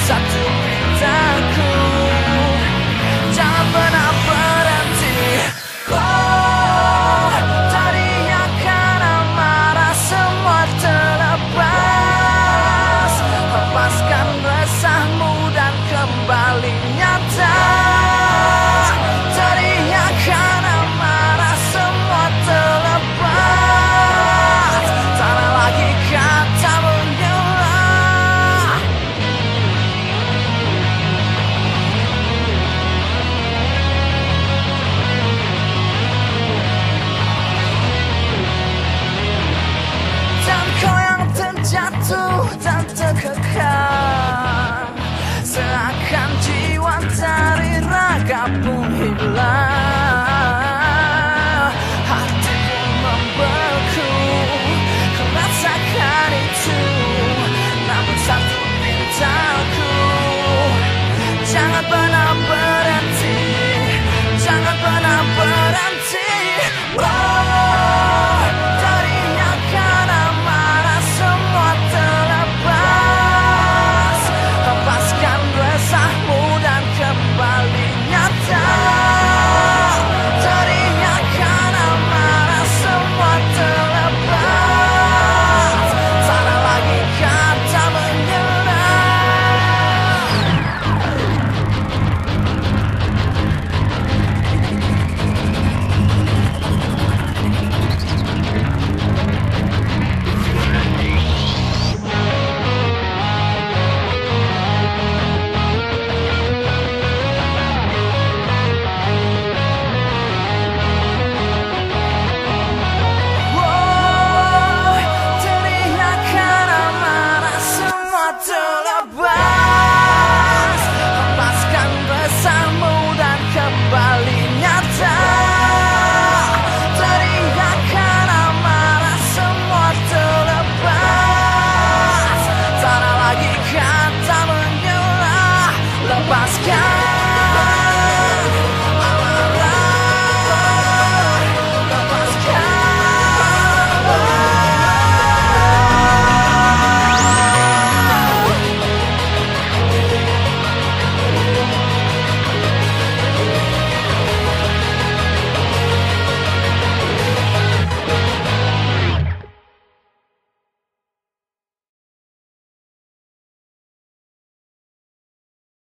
satu pintaku, jangan pernah berhenti. Oh, tadinya karena marah semua terlepas, lepaskan resahmu dan kembali nyata. Tadinya karena marah semua terlepas, tak ada lagi kata menyerah. Dan kau yang terjatuh dan terkekang, seakan jiwa dari raga pun hilang.